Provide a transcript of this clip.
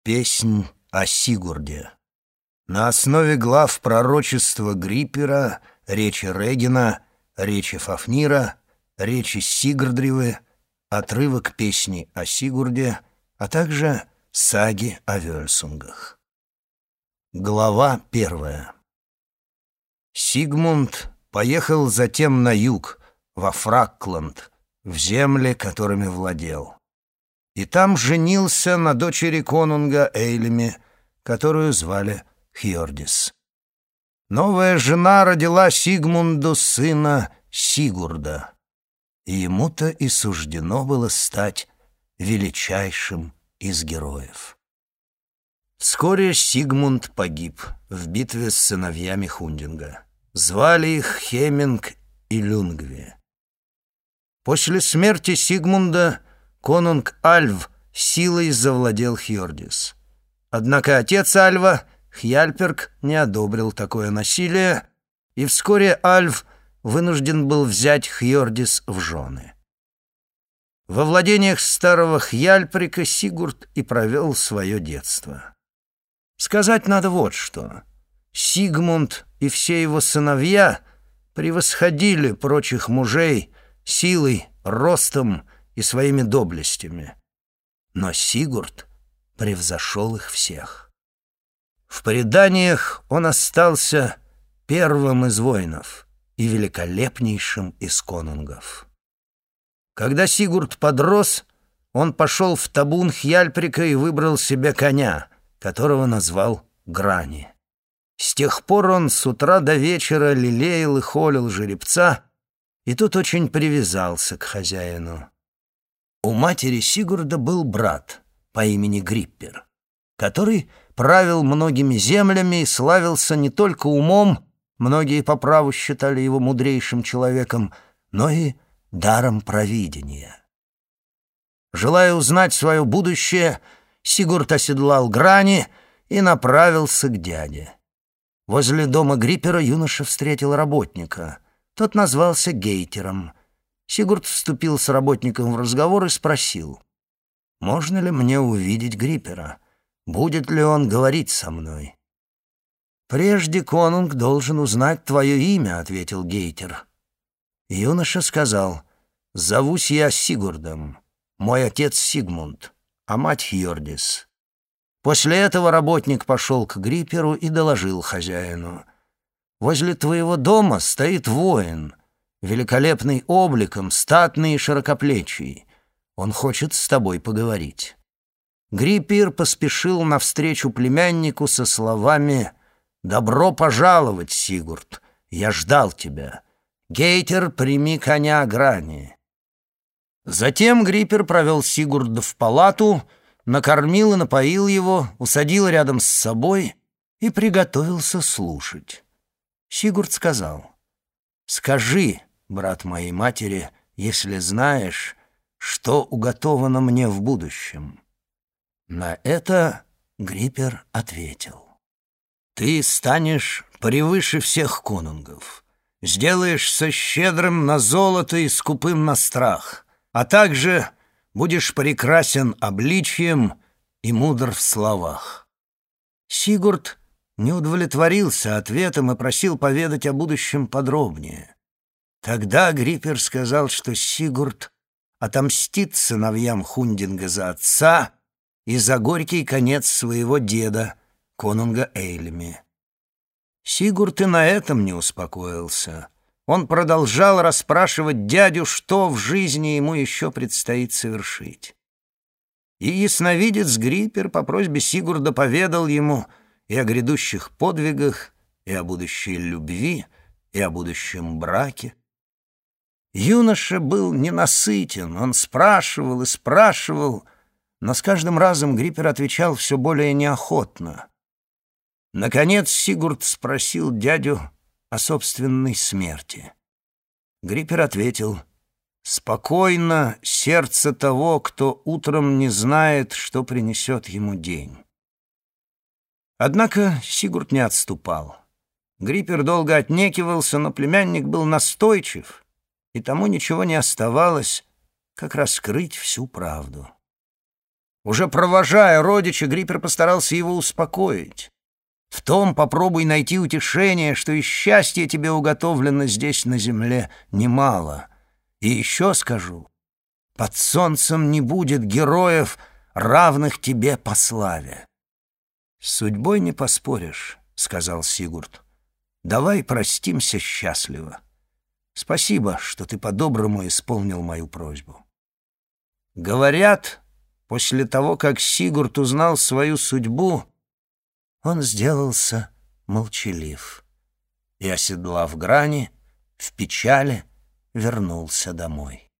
Песнь о Сигурде. На основе глав пророчества Гриппера, речи Регина, речи Фафнира, речи Сигрдривы, отрывок песни о Сигурде, а также саги о Вёльсунгах. Глава 1. Сигмунд поехал затем на юг, во Фракланд, в земли, которыми владел. И там женился на дочери конунга Эйлими, которую звали Хьордис. Новая жена родила Сигмунду сына Сигурда, и ему-то и суждено было стать величайшим из героев. Вскоре Сигмунд погиб в битве с сыновьями Хундинга. Звали их Хеминг и Люнгви. После смерти Сигмунда конунг Альв силой завладел Хьордис. Однако отец Альва, Хьяльперк, не одобрил такое насилие, и вскоре Альв вынужден был взять Хьордис в жены. Во владениях старого Хьяльприка Сигурд и провел свое детство. Сказать надо вот что. Сигмунд и все его сыновья превосходили прочих мужей силой, ростом и своими доблестями. Но Сигурд превзошел их всех. В преданиях он остался первым из воинов и великолепнейшим из конунгов. Когда Сигурд подрос, он пошел в табун Хьяльприка и выбрал себе коня, которого назвал Грани. С тех пор он с утра до вечера лелеял и холил жеребца, и тот очень привязался к хозяину. У матери Сигурда был брат по имени Гриппер, который правил многими землями и славился не только умом, многие по праву считали его мудрейшим человеком, но и даром провидения. Желая узнать свое будущее, Сигурд оседлал Грани и направился к дяде. Возле дома Гриппера юноша встретил работника. Тот назвался Гейтером. Сигурд вступил с работником в разговор и спросил: «Можно ли мне увидеть Гриппера? Будет ли он говорить со мной?» «Прежде конунг должен узнать твое имя», — ответил Гейтер. Юноша сказал: «Зовусь я Сигурдом, мой отец Сигмунд, а мать Хьордис». После этого работник пошел к Грипперу и доложил хозяину: «Возле твоего дома стоит воин, великолепный обликом, статный и широкоплечий. Он хочет с тобой поговорить». Гриппер поспешил навстречу племяннику со словами: «Добро пожаловать, Сигурд, я ждал тебя. Гейтер, прими коня Грани». Затем Гриппер провел Сигурда в палату, накормил и напоил его, усадил рядом с собой и приготовился слушать. Сигурд сказал: «Скажи, брат моей матери, если знаешь, что уготовано мне в будущем». На это Гриппер ответил: «Ты станешь превыше всех конунгов, сделаешься щедрым на золото и скупым на страх, а также будешь прекрасен обличьем и мудр в словах». Сигурд не удовлетворился ответом и просил поведать о будущем подробнее. Тогда Гриппер сказал, что Сигурд отомстит сыновьям Хундинга за отца и за горький конец своего деда, конунга Эйлими. Сигурд и на этом не успокоился. Он продолжал расспрашивать дядю, что в жизни ему еще предстоит совершить. И ясновидец Гриппер по просьбе Сигурда поведал ему и о грядущих подвигах, и о будущей любви, и о будущем браке. Юноша был ненасытен, он спрашивал и спрашивал, но с каждым разом Гриппер отвечал все более неохотно. Наконец Сигурд спросил дядю о собственной смерти. Гриппер ответил: «Спокойно сердце того, кто утром не знает, что принесет ему день». Однако Сигурд не отступал. Гриппер долго отнекивался, но племянник был настойчив, и тому ничего не оставалось, как раскрыть всю правду. Уже провожая родича, Гриппер постарался его успокоить. В том попробуй найти утешение, что и счастье тебе уготовлено здесь на земле немало. И еще скажу, под солнцем не будет героев, равных тебе по славе. «С судьбой не поспоришь», — сказал Сигурд. «Давай простимся счастливо. Спасибо, что ты по-доброму исполнил мою просьбу». Говорят, после того, как Сигурд узнал свою судьбу, он сделался молчалив и, оседлав грани, в печали вернулся домой.